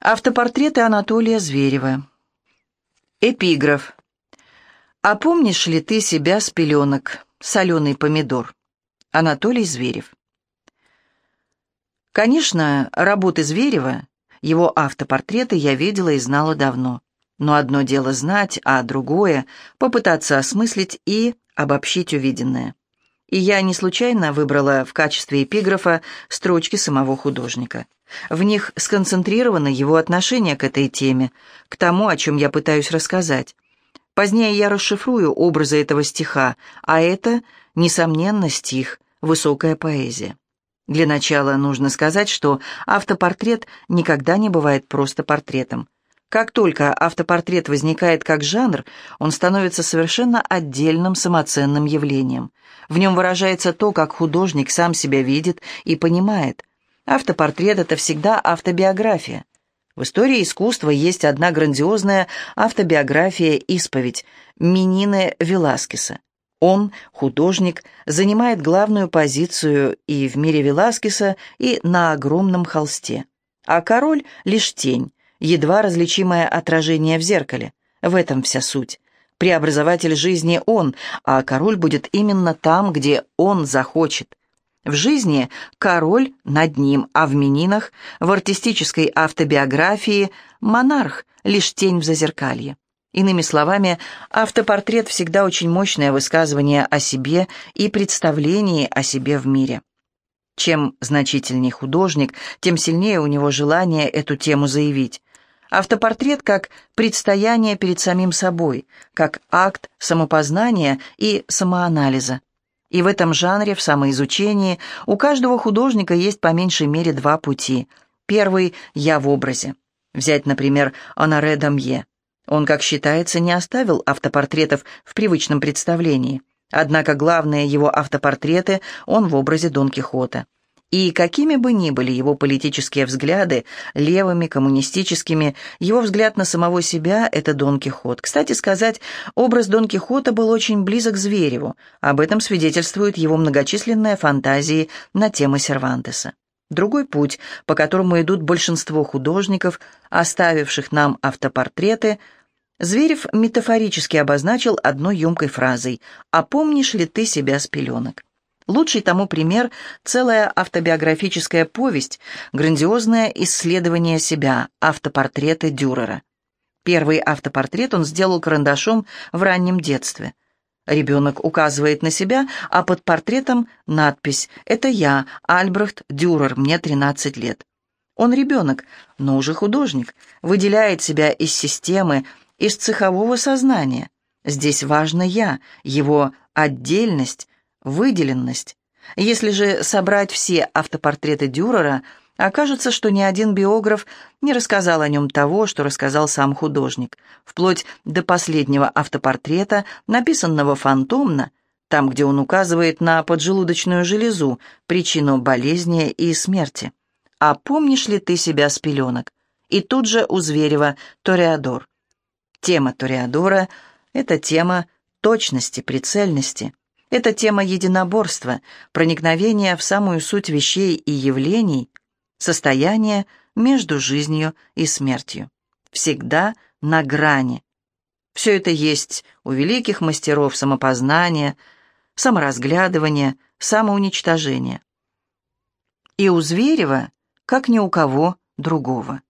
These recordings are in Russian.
Автопортреты Анатолия Зверева. Эпиграф. «А помнишь ли ты себя с пеленок, соленый помидор?» Анатолий Зверев. Конечно, работы Зверева, его автопортреты я видела и знала давно. Но одно дело знать, а другое — попытаться осмыслить и обобщить увиденное. И я не случайно выбрала в качестве эпиграфа строчки самого художника. В них сконцентрировано его отношение к этой теме, к тому, о чем я пытаюсь рассказать. Позднее я расшифрую образы этого стиха, а это, несомненно, стих, высокая поэзия. Для начала нужно сказать, что автопортрет никогда не бывает просто портретом. Как только автопортрет возникает как жанр, он становится совершенно отдельным самоценным явлением. В нем выражается то, как художник сам себя видит и понимает. Автопортрет — это всегда автобиография. В истории искусства есть одна грандиозная автобиография-исповедь Менины Веласкеса. Он, художник, занимает главную позицию и в мире Веласкеса, и на огромном холсте. А король — лишь тень, едва различимое отражение в зеркале. В этом вся суть. Преобразователь жизни он, а король будет именно там, где он захочет. В жизни король над ним, а в Менинах, в артистической автобиографии, монарх — лишь тень в зазеркалье. Иными словами, автопортрет всегда очень мощное высказывание о себе и представление о себе в мире. Чем значительнее художник, тем сильнее у него желание эту тему заявить. Автопортрет как предстояние перед самим собой, как акт самопознания и самоанализа. И в этом жанре, в самоизучении, у каждого художника есть по меньшей мере два пути. Первый — «я в образе». Взять, например, Оноре Домье. Он, как считается, не оставил автопортретов в привычном представлении. Однако главные его автопортреты он в образе Дон Кихота. И какими бы ни были его политические взгляды, левыми, коммунистическими, его взгляд на самого себя — это Дон Кихот. Кстати сказать, образ Дон Кихота был очень близок к Звереву. Об этом свидетельствуют его многочисленные фантазии на темы Сервантеса. Другой путь, по которому идут большинство художников, оставивших нам автопортреты, Зверев метафорически обозначил одной емкой фразой: «А помнишь ли ты себя с пеленок?» Лучший тому пример — целая автобиографическая повесть, грандиозное исследование себя, автопортреты Дюрера. Первый автопортрет он сделал карандашом в раннем детстве. Ребенок указывает на себя, а под портретом надпись: «Это я, Альбрехт Дюрер, мне 13 лет». Он ребенок, но уже художник, выделяет себя из системы, из цехового сознания. Здесь важно «я», его отдельность, выделенность. Если же собрать все автопортреты Дюрера, окажется, что ни один биограф не рассказал о нем того, что рассказал сам художник, вплоть до последнего автопортрета, написанного фантомно, там, где он указывает на поджелудочную железу, причину болезни и смерти. «А помнишь ли ты себя с пеленок?» И тут же у Зверева «Тореадор». Тема Тореадора — это тема точности, прицельности. Это тема единоборства, проникновения в самую суть вещей и явлений, состояние между жизнью и смертью. Всегда на грани. Все это есть у великих мастеров самопознания, саморазглядывания, самоуничтожения. И у Зверева, как ни у кого другого.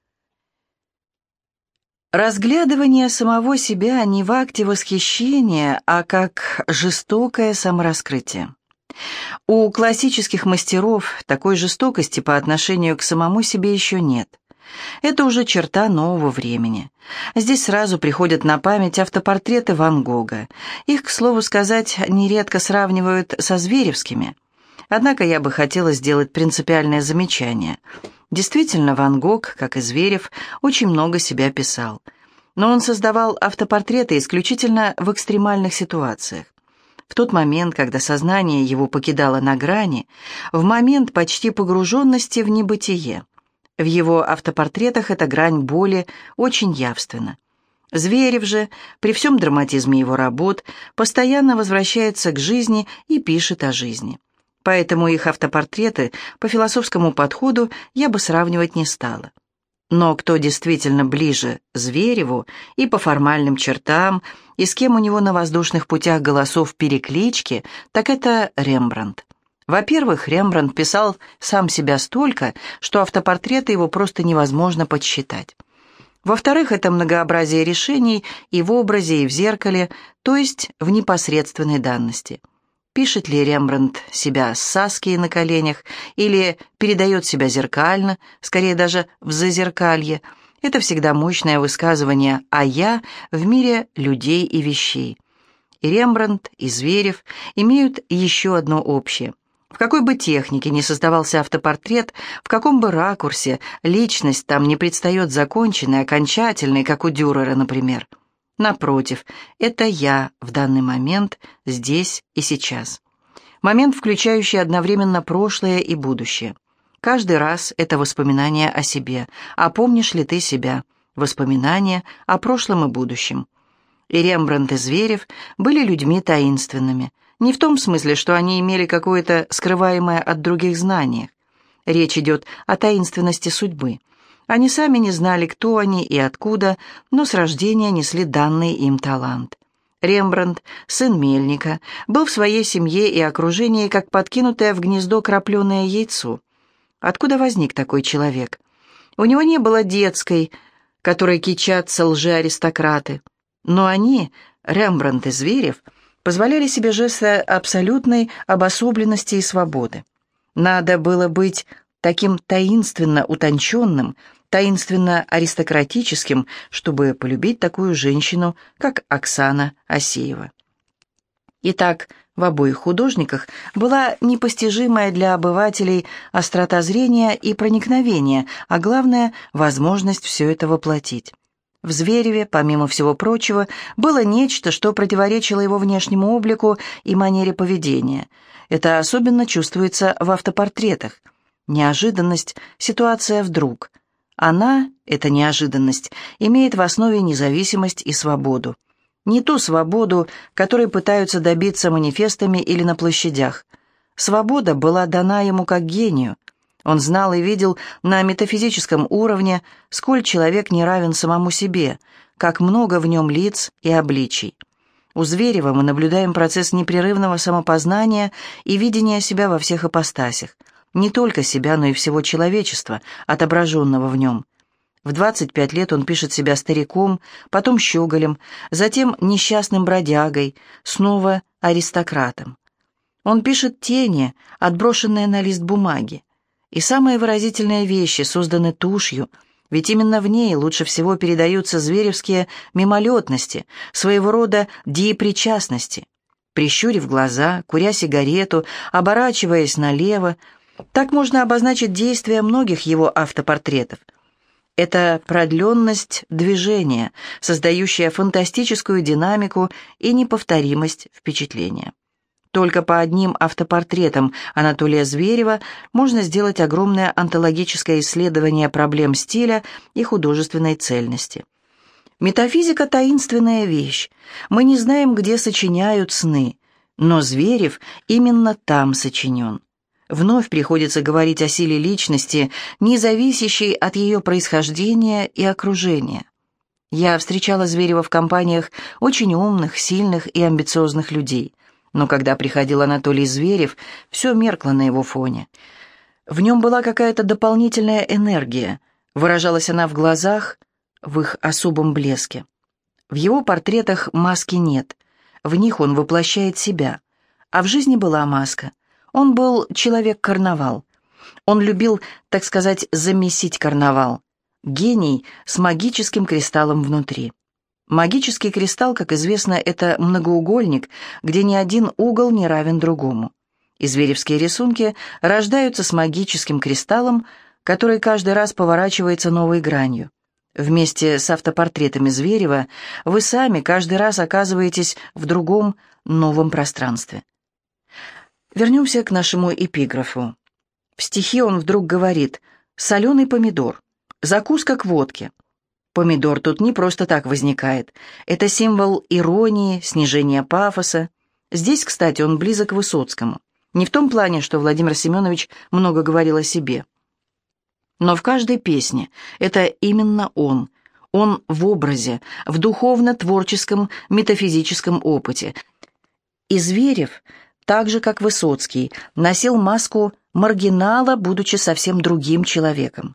Разглядывание самого себя не в акте восхищения, а как жестокое самораскрытие. У классических мастеров такой жестокости по отношению к самому себе еще нет. Это уже черта нового времени. Здесь сразу приходят на память автопортреты Ван Гога. Их, к слову сказать, нередко сравнивают со зверевскими. Однако я бы хотела сделать принципиальное замечание. Действительно, Ван Гог, как и Зверев, очень много себя писал. Но он создавал автопортреты исключительно в экстремальных ситуациях. В тот момент, когда сознание его покидало на грани, в момент почти погруженности в небытие. В его автопортретах эта грань боли очень явственна. Зверев же, при всем драматизме его работ, постоянно возвращается к жизни и пишет о жизни. Поэтому их автопортреты по философскому подходу я бы сравнивать не стала. Но кто действительно ближе Звереву и по формальным чертам, и с кем у него на воздушных путях голосов переклички, так это Рембрандт. Во-первых, Рембрандт писал сам себя столько, что автопортреты его просто невозможно подсчитать. Во-вторых, это многообразие решений и в образе, и в зеркале, то есть в непосредственной данности. Пишет ли Рембрандт себя с Саскией на коленях или передает себя зеркально, скорее даже в зазеркалье, это всегда мощное высказывание «а я» в мире людей и вещей. И Рембрандт, и Зверев имеют еще одно общее. В какой бы технике ни создавался автопортрет, в каком бы ракурсе, личность там не предстает законченной, окончательной, как у Дюрера, например. Напротив, это я в данный момент, здесь и сейчас. Момент, включающий одновременно прошлое и будущее. Каждый раз это воспоминание о себе. А помнишь ли ты себя? Воспоминания о прошлом и будущем. И Рембрандт, и Зверев были людьми таинственными. Не в том смысле, что они имели какое-то скрываемое от других знание. Речь идет о таинственности судьбы. Они сами не знали, кто они и откуда, но с рождения несли данный им талант. Рембрандт, сын мельника, был в своей семье и окружении, как подкинутое в гнездо крапленое яйцо. Откуда возник такой человек? У него не было детской, которой кичатся лжеаристократы. Но они, Рембрандт и Зверев, позволяли себе жесты абсолютной обособленности и свободы. Надо было быть таким таинственно утонченным, таинственно аристократическим, чтобы полюбить такую женщину, как Оксана Асеева. Итак, в обоих художниках была непостижимая для обывателей острота зрения и проникновения, а главное – возможность все это воплотить. В Звереве, помимо всего прочего, было нечто, что противоречило его внешнему облику и манере поведения. Это особенно чувствуется в автопортретах. Неожиданность, ситуация вдруг. Она, эта неожиданность, имеет в основе независимость и свободу. Не ту свободу, которой пытаются добиться манифестами или на площадях. Свобода была дана ему как гению. Он знал и видел на метафизическом уровне, сколь человек не равен самому себе, как много в нем лиц и обличий. У Зверева мы наблюдаем процесс непрерывного самопознания и видения себя во всех ипостасях. Не только себя, но и всего человечества, отображенного в нем. В 25 лет он пишет себя стариком, потом щеголем, затем несчастным бродягой, снова аристократом. Он пишет тени, отброшенные на лист бумаги. И самые выразительные вещи созданы тушью, ведь именно в ней лучше всего передаются зверевские мимолетности, своего рода деепричастности. Прищурив глаза, куря сигарету, оборачиваясь налево, так можно обозначить действия многих его автопортретов. Это продленность движения, создающая фантастическую динамику и неповторимость впечатления. Только по одним автопортретам Анатолия Зверева можно сделать огромное онтологическое исследование проблем стиля и художественной цельности. Метафизика – таинственная вещь. Мы не знаем, где сочиняют сны, но Зверев именно там сочинен. Вновь приходится говорить о силе личности, не зависящей от ее происхождения и окружения. Я встречала Зверева в компаниях очень умных, сильных и амбициозных людей. Но когда приходил Анатолий Зверев, все меркло на его фоне. В нем была какая-то дополнительная энергия, выражалась она в глазах, в их особом блеске. В его портретах маски нет, в них он воплощает себя, а в жизни была маска. Он был человек-карнавал. Он любил, так сказать, замесить карнавал. Гений с магическим кристаллом внутри. Магический кристалл, как известно, это многоугольник, где ни один угол не равен другому. И зверевские рисунки рождаются с магическим кристаллом, который каждый раз поворачивается новой гранью. Вместе с автопортретами Зверева вы сами каждый раз оказываетесь в другом, новом пространстве. Вернемся к нашему эпиграфу. В стихе он вдруг говорит «соленый помидор, закуска к водке». Помидор тут не просто так возникает. Это символ иронии, снижения пафоса. Здесь, кстати, он близок к Высоцкому. Не в том плане, что Владимир Семенович много говорил о себе. Но в каждой песне это именно он. Он в образе, в духовно-творческом, метафизическом опыте. И Зверев, так же как Высоцкий, носил маску маргинала, будучи совсем другим человеком.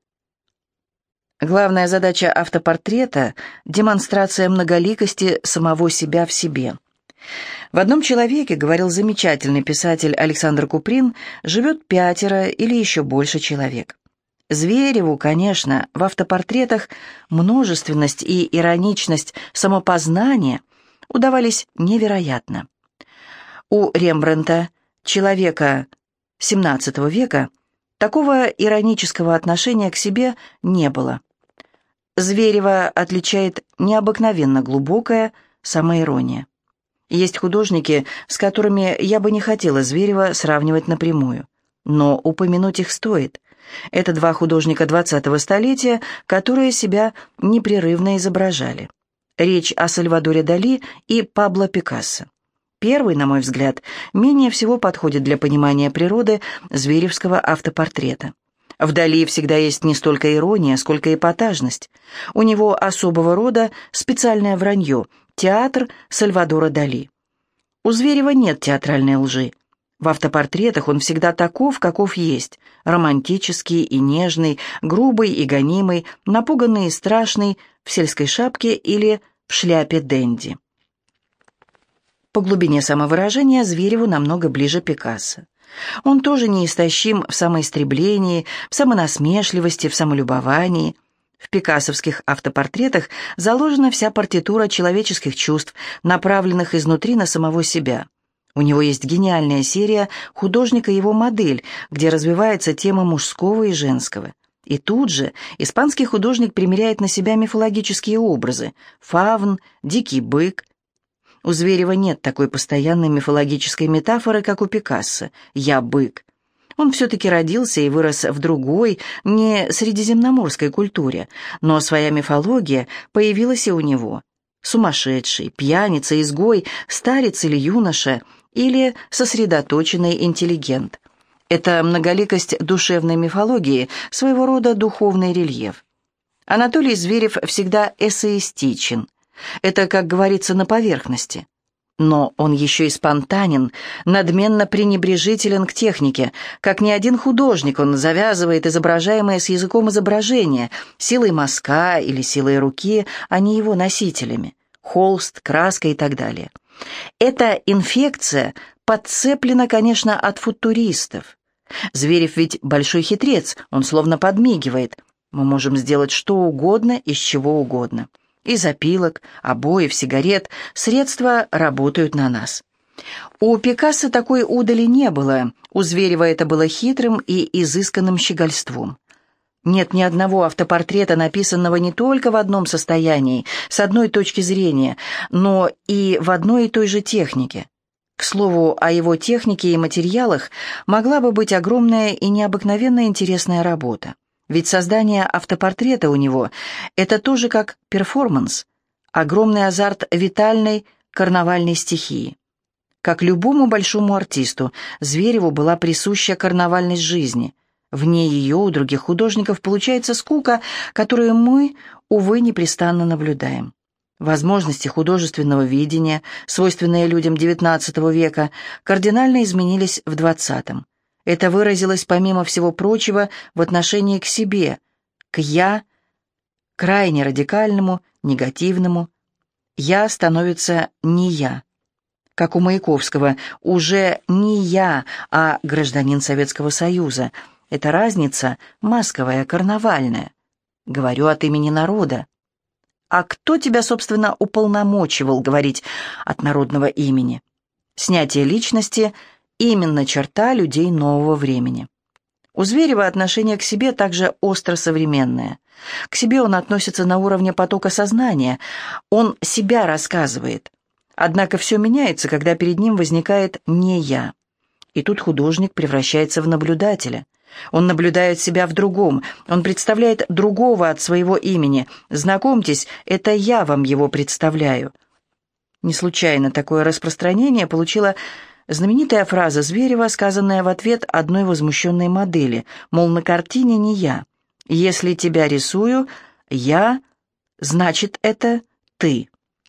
Главная задача автопортрета – демонстрация многоликости самого себя в себе. В одном человеке, говорил замечательный писатель Александр Куприн, живет 5 или еще больше человек. Звереву, конечно, в автопортретах множественность и ироничность самопознания удавались невероятно. У Рембрандта, человека XVII века, такого иронического отношения к себе не было. Зверева отличает необыкновенно глубокая самоирония. Есть художники, с которыми я бы не хотела Зверева сравнивать напрямую, но упомянуть их стоит. Это 2 художника 20-го столетия, которые себя непрерывно изображали. Речь о Сальвадоре Дали и Пабло Пикассо. Первый, на мой взгляд, менее всего подходит для понимания природы зверевского автопортрета. В Дали всегда есть не столько ирония, сколько эпатажность. У него особого рода специальное вранье – театр Сальвадора Дали. У Зверева нет театральной лжи. В автопортретах он всегда таков, каков есть – романтический и нежный, грубый и гонимый, напуганный и страшный, в сельской шапке или в шляпе денди. По глубине самовыражения Звереву намного ближе Пикассо. Он тоже неистощим в самоистреблении, в самонасмешливости, в самолюбовании. В пикассовских автопортретах заложена вся партитура человеческих чувств, направленных изнутри на самого себя. У него есть гениальная серия «Художник и его модель», где развивается тема мужского и женского. И тут же испанский художник примеряет на себя мифологические образы – фавн, дикий бык. У Зверева нет такой постоянной мифологической метафоры, как у Пикассо «я бык». Он все-таки родился и вырос в другой, не средиземноморской культуре, но своя мифология появилась и у него. Сумасшедший, пьяница, изгой, старец или юноша, или сосредоточенный интеллигент. Это многоликость душевной мифологии, своего рода духовный рельеф. Анатолий Зверев всегда эссеистичен. Это, как говорится, на поверхности. Но он еще и спонтанен, надменно пренебрежителен к технике. Как ни один художник, он завязывает изображаемое с языком изображения, силой мазка или силой руки, а не его носителями. Холст, краска и так далее. Эта инфекция подцеплена, конечно, от футуристов. Зверев ведь большой хитрец, он словно подмигивает. Мы можем сделать что угодно из чего угодно. Из опилок, обоев, сигарет средства работают на нас. У Пикассо такой удали не было, у Зверева это было хитрым и изысканным щегольством. Нет ни одного автопортрета, написанного не только в одном состоянии, с одной точки зрения, но и в одной и той же технике. К слову, о его технике и материалах могла бы быть огромная и необыкновенно интересная работа. Ведь создание автопортрета у него – это тоже как перформанс, огромный азарт витальной карнавальной стихии. Как любому большому артисту, Звереву была присуща карнавальность жизни. Вне ее у других художников получается скука, которую мы, увы, непрестанно наблюдаем. Возможности художественного видения, свойственные людям XIX века, кардинально изменились в XX. Это выразилось, помимо всего прочего, в отношении к себе, к «я», крайне радикальному, негативному. «Я» становится «не я». Как у Маяковского, уже не я, а гражданин Советского Союза. Эта разница масковая, карнавальная. Говорю от имени народа. А кто тебя, собственно, уполномочивал говорить от народного имени? Снятие личности – именно черта людей нового времени. У Зверева отношение к себе также остро современное. К себе он относится на уровне потока сознания, он себя рассказывает. Однако все меняется, когда перед ним возникает «не я». И тут художник превращается в наблюдателя. Он наблюдает себя в другом, он представляет другого от своего имени. Знакомьтесь, это я вам его представляю. Не случайно такое распространение получила знаменитая фраза Зверева, сказанная в ответ одной возмущенной модели, мол, на картине не я. Если тебя рисую, я, значит, это ты.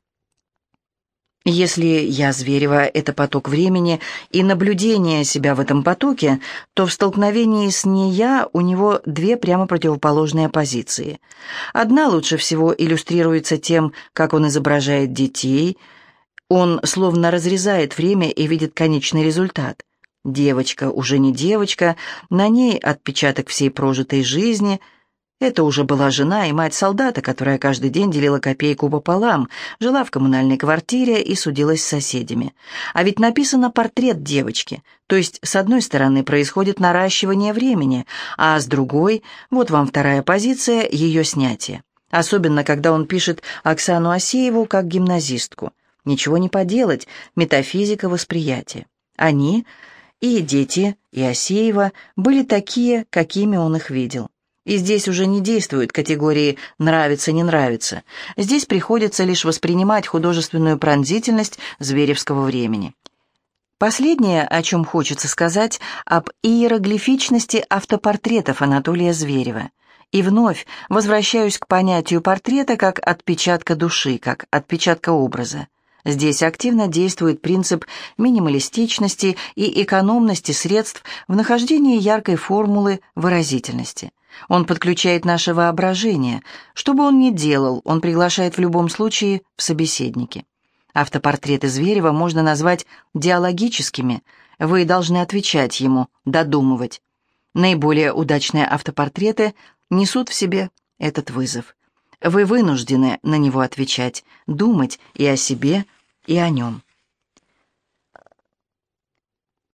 Если я Зверева — это поток времени и наблюдение себя в этом потоке, то в столкновении с «не-я» у него две прямо противоположные позиции. Одна лучше всего иллюстрируется тем, как он изображает детей. Он словно разрезает время и видит конечный результат. Девочка уже не девочка, на ней отпечаток всей прожитой жизни. Это уже была жена и мать солдата, которая каждый день делила копейку пополам, жила в коммунальной квартире и судилась с соседями. А ведь написано портрет девочки, то есть с одной стороны происходит наращивание времени, а с другой, вот вам вторая позиция, ее снятие. Особенно, когда он пишет Оксану Асееву как гимназистку. Ничего не поделать, метафизика восприятия. Они, и дети, и Асеева, были такие, какими он их видел. И здесь уже не действуют категории «нравится-не нравится». Здесь приходится лишь воспринимать художественную пронзительность зверевского времени. Последнее, о чем хочется сказать, об иероглифичности автопортретов Анатолия Зверева. И вновь возвращаюсь к понятию портрета как отпечатка души, как отпечатка образа. Здесь активно действует принцип минималистичности и экономности средств в нахождении яркой формулы выразительности. Он подключает наше воображение. Что бы он ни делал, он приглашает в любом случае в собеседники. Автопортреты Зверева можно назвать диалогическими. Вы должны отвечать ему, додумывать. Наиболее удачные автопортреты несут в себе этот вызов. Вы вынуждены на него отвечать, думать и о себе, и о нем.